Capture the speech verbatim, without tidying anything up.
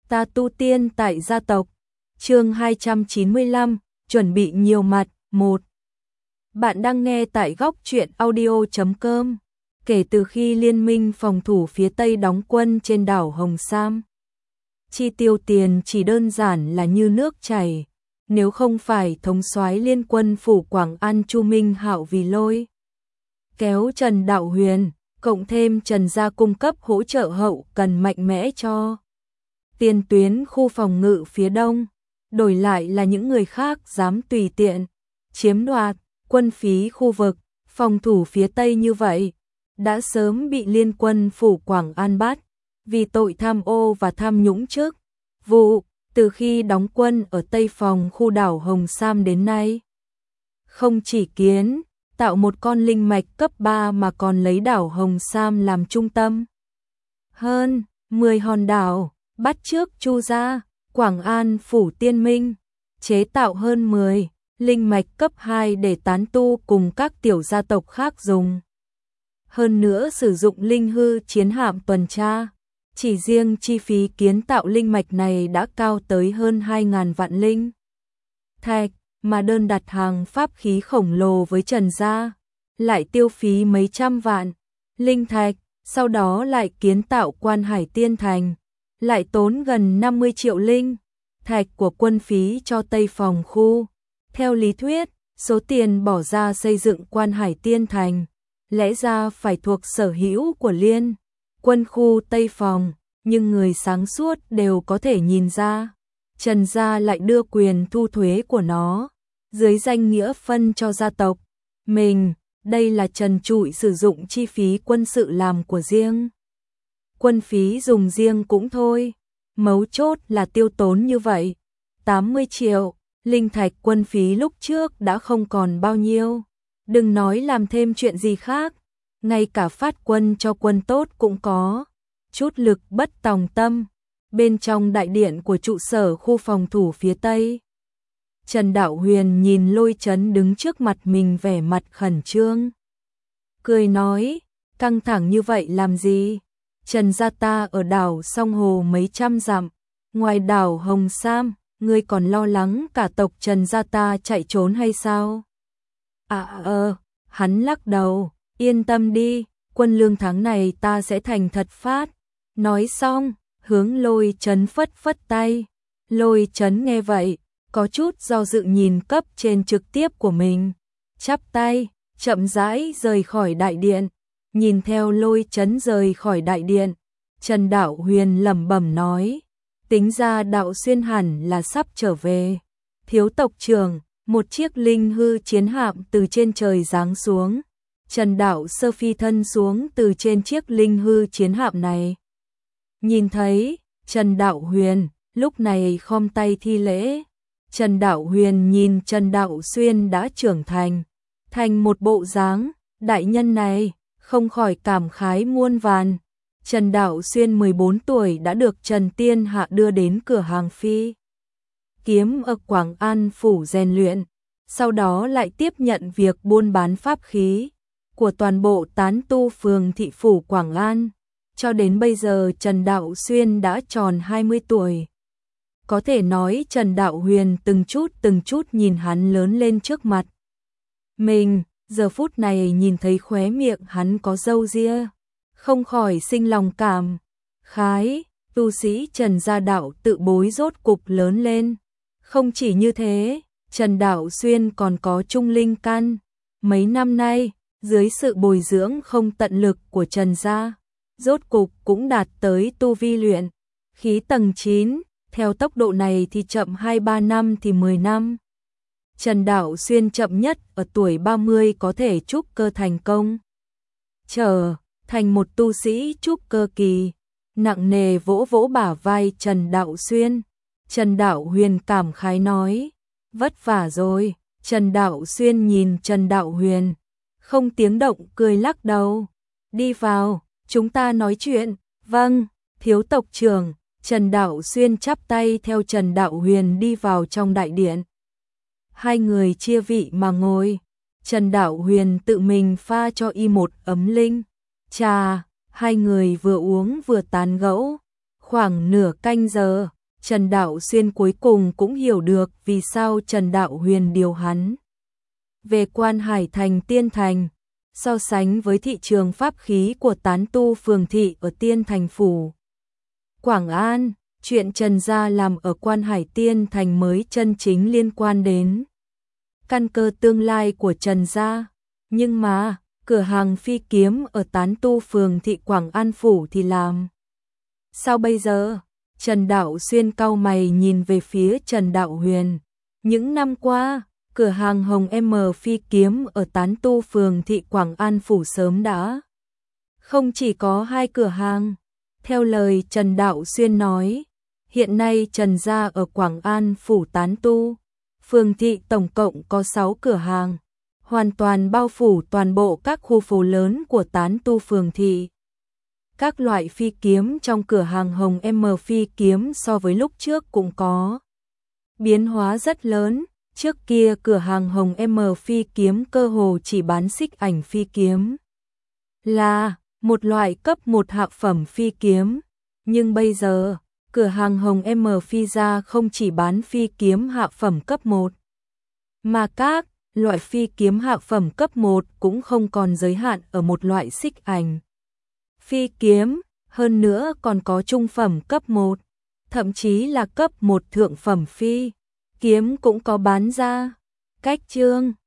Ta tu tiên tại gia tộc. Chương hai trăm chín mươi lăm, chuẩn bị nhiều mặt. một. Bạn đang nghe tại góc truyện audio chấm com. Kể từ khi Liên minh phòng thủ phía Tây đóng quân trên đảo Hồng Sam, chi tiêu tiền chỉ đơn giản là như nước chảy, nếu không phải thống soái liên quân phủ Quảng An Chu Minh Hạo vì lôi kéo Trần Đạo Huyền, cộng thêm Trần gia cung cấp hỗ trợ hậu cần mạnh mẽ cho tiền tuyến khu phòng ngự phía đông, đổi lại là những người khác dám tùy tiện chiếm đoạt quân phí khu vực phòng thủ phía Tây như vậy, đã sớm bị liên quân phủ Quảng An bắt vì tội tham ô và tham nhũng chức vụ. Từ khi đóng quân ở Tây phòng khu đảo Hồng Sam đến nay, không chỉ kiến tạo một con linh mạch cấp ba mà còn lấy đảo Hồng Sam làm trung tâm. Hơn mười hòn đảo, bắt chước Chu gia, Quảng An phủ Tiên Minh, chế tạo hơn mười linh mạch cấp hai để tán tu cùng các tiểu gia tộc khác dùng. Hơn nữa sử dụng linh hư chiến hạm tuần tra, chỉ riêng chi phí kiến tạo linh mạch này đã cao tới hơn hai nghìn vạn linh thạch, mà đơn đặt hàng pháp khí khổng lồ với Trần gia lại tiêu phí mấy trăm vạn linh thạch, sau đó lại kiến tạo Quan Hải Tiên Thành, lại tốn gần năm mươi triệu linh thạch của quân phí cho Tây phòng khu. Theo lý thuyết, số tiền bỏ ra xây dựng Quan Hải Tiên Thành lẽ ra phải thuộc sở hữu của liên quân khu Tây phòng, nhưng người sáng suốt đều có thể nhìn ra, Trần gia lại đưa quyền thu thuế của nó dưới danh nghĩa phân cho gia tộc mình. Đây là trần trụi sử dụng chi phí quân sự làm của riêng. Quân phí dùng riêng cũng thôi, mấu chốt là tiêu tốn như vậy. tám mươi triệu linh thạch quân phí lúc trước đã không còn bao nhiêu, đừng nói làm thêm chuyện gì khác, ngay cả phát quân cho quân tốt cũng có chút lực bất tòng tâm. Bên trong đại điện của trụ sở khu phòng thủ phía Tây, Trần Đạo Huyền nhìn Lôi Chấn đứng trước mặt mình vẻ mặt khẩn trương, cười nói, căng thẳng như vậy làm gì? Trần gia ta ở đảo Song Hồ mấy trăm dặm, ngoài đảo Hồng Sam, ngươi còn lo lắng cả tộc Trần gia ta chạy trốn hay sao? À ờ, hắn lắc đầu, yên tâm đi, quân lương tháng này ta sẽ thành thật phát. Nói xong, hướng Lôi Chấn phất phất tay. Lôi Chấn nghe vậy, có chút do dự nhìn cấp trên trực tiếp của mình, chắp tay, chậm rãi rời khỏi đại điện. Nhìn theo Lôi Chấn rời khỏi đại điện, Trần Đạo Huyền lẩm bẩm nói, tính ra Đạo Xuyên hẳn là sắp trở về. Thiếu tộc trưởng, một chiếc linh hư chiến hạm từ trên trời giáng xuống. Trần Đạo Sơ phi thân xuống từ trên chiếc linh hư chiến hạm này. Nhìn thấy Trần Đạo Huyền, lúc này khom tay thi lễ. Trần Đạo Huyền nhìn Trần Đạo Xuyên đã trưởng thành, thành một bộ dáng đại nhân này, không khỏi cảm khái muôn vàn. Trần Đạo Xuyên mười bốn tuổi đã được Trần Tiên Hạ đưa đến cửa hàng phi kiếm ở Quảng An phủ rèn luyện, sau đó lại tiếp nhận việc buôn bán pháp khí của toàn bộ tán tu phường thị phủ Quảng An. Cho đến bây giờ Trần Đạo Xuyên đã tròn hai mươi tuổi. Có thể nói Trần Đạo Huyền từng chút từng chút nhìn hắn lớn lên trước mặt mình, giờ phút này nhìn thấy khóe miệng hắn có râu ria, không khỏi sinh lòng cảm khái, tu sĩ Trần gia đạo tự bối rốt cục lớn lên. Không chỉ như thế, Trần Đạo Xuyên còn có trung linh căn. Mấy năm nay, dưới sự bồi dưỡng không tận lực của Trần gia, rốt cục cũng đạt tới tu vi luyện khí tầng chín, theo tốc độ này thì chậm hai ba năm thì mười năm. Trần Đạo Xuyên chậm nhất ở tuổi ba mươi có thể trúc cơ thành công, trở thành một tu sĩ trúc cơ kỳ. Nặng nề vỗ vỗ bả vai Trần Đạo Xuyên, Trần Đạo Huyền cảm khái nói, vất vả rồi. Trần Đạo Xuyên nhìn Trần Đạo Huyền, không tiếng động cười lắc đầu, đi vào, chúng ta nói chuyện. Vâng, thiếu tộc trưởng. Trần Đạo Xuyên chắp tay theo Trần Đạo Huyền đi vào trong đại điện. Hai người chia vị mà ngồi. Trần Đạo Huyền tự mình pha cho y một ấm linh trà, hai người vừa uống vừa tán gẫu. Khoảng nửa canh giờ, Trần Đạo Xuyên cuối cùng cũng hiểu được vì sao Trần Đạo Huyền điều hắn về Quan Hải Thành Tiên Thành, so sánh với thị trường pháp khí của tán tu phường thị ở Tiên Thành Phủ Quảng An, chuyện Trần gia làm ở Quan Hải Tiên Thành mới chân chính liên quan đến căn cơ tương lai của Trần gia. Nhưng mà, cửa hàng phi kiếm ở tán tu phường thị Quảng An Phủ thì làm sao bây giờ? Trần Đạo Xuyên cau mày nhìn về phía Trần Đạo Huyền. Những năm qua, cửa hàng Hồng M phi kiếm ở tán tu phường thị Quảng An Phủ sớm đã không chỉ có hai cửa hàng. Theo lời Trần Đạo Xuyên nói, hiện nay Trần gia ở Quảng An Phủ tán tu phường thị tổng cộng có sáu cửa hàng, hoàn toàn bao phủ toàn bộ các khu phố lớn của tán tu phường thị. Các loại phi kiếm trong cửa hàng Hồng M phi kiếm so với lúc trước cũng có biến hóa rất lớn. Trước kia cửa hàng Hồng M phi kiếm cơ hồ chỉ bán xích ảnh phi kiếm, là một loại cấp một hạ phẩm phi kiếm. Nhưng bây giờ, cửa hàng Hồng M phi gia không chỉ bán phi kiếm hạ phẩm cấp một, mà các loại phi kiếm hạ phẩm cấp một cũng không còn giới hạn ở một loại xích ảnh phi kiếm, hơn nữa còn có trung phẩm cấp một, thậm chí là cấp một thượng phẩm phi kiếm cũng có bán ra. Cách chương